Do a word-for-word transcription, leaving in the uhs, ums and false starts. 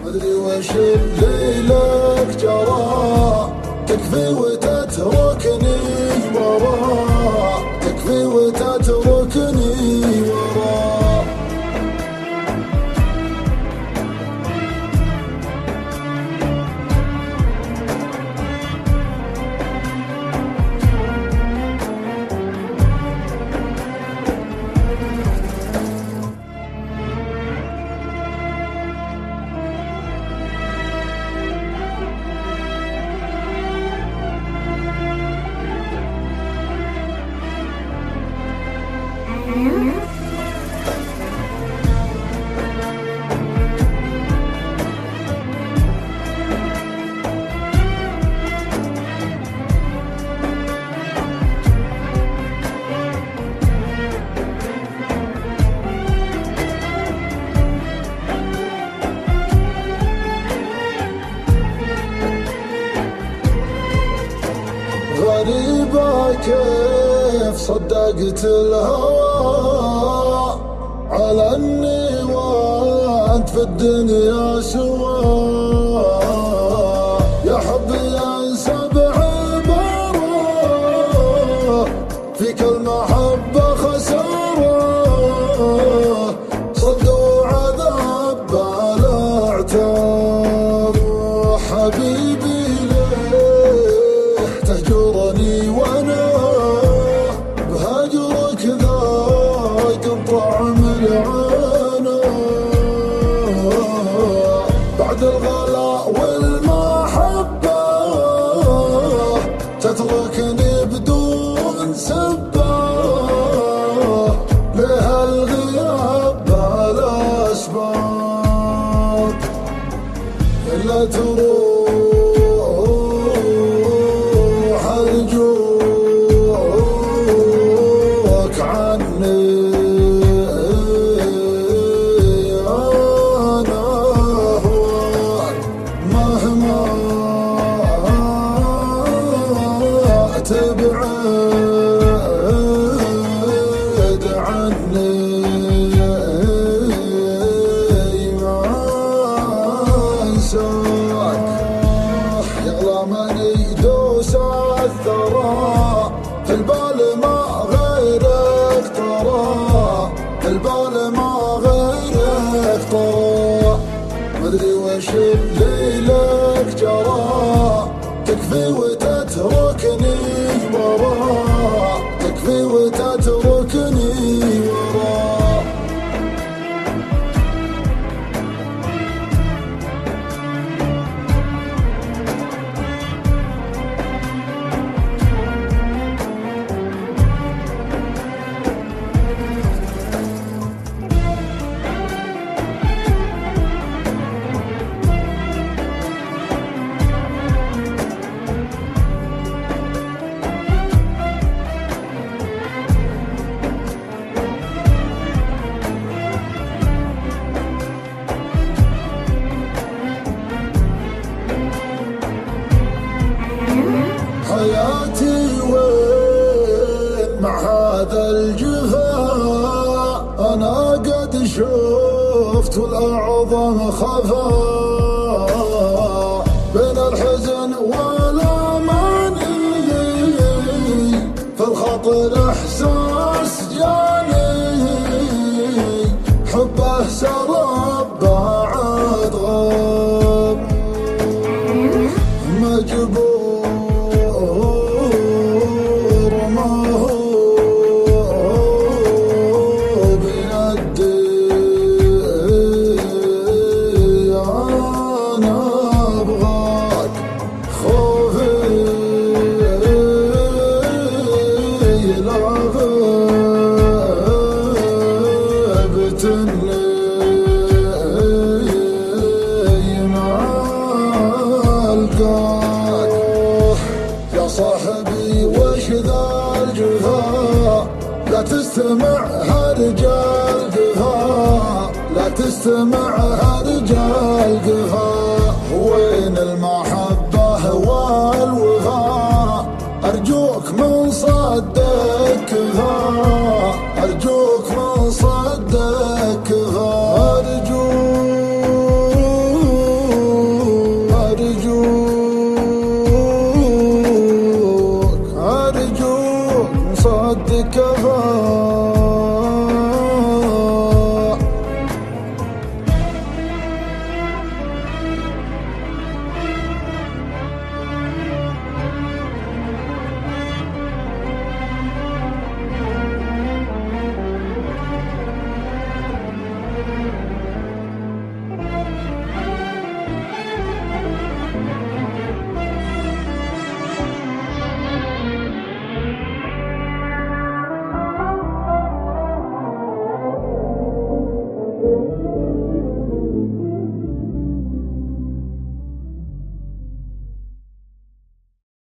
مدري وش اللي لك جرى، تكفي وتتركني ورا، تكفي وتتركني ورا. غريبة كيف صدقت الهوى على اني وانت في الدنيا سوا. يا حبي انسى بعبارة فيك المحبة خسارة، صد وعذاب بلا اعتاب. حبيبي تهجرني وانا بهجرك ذاق طعم العنا، بعد الغلاء والمحبة تتركني بدون سبة. ليه الغياب بلا اسباب الا تروح أرجوك عني. أنا هواك مهما تبعد عني ما انساك. يلا من يدوس الثرى في البال ما غيرك ترى، في البال ما غيرك ترى. مدري وش اللي لك جرى، تكفي وتتركني ورا، تكفي وتتركني ورا. حياتي وين مع هذا الجفا، أنا قد شفت والأعظم خفا. بين الحزن والأماني في الخاطر إحساس جاني، حبه سرب بعد غاب مجبور يا صاحبي وش ذا الجفا، لا تستمع هرجال جفا، لا تستمع هرجال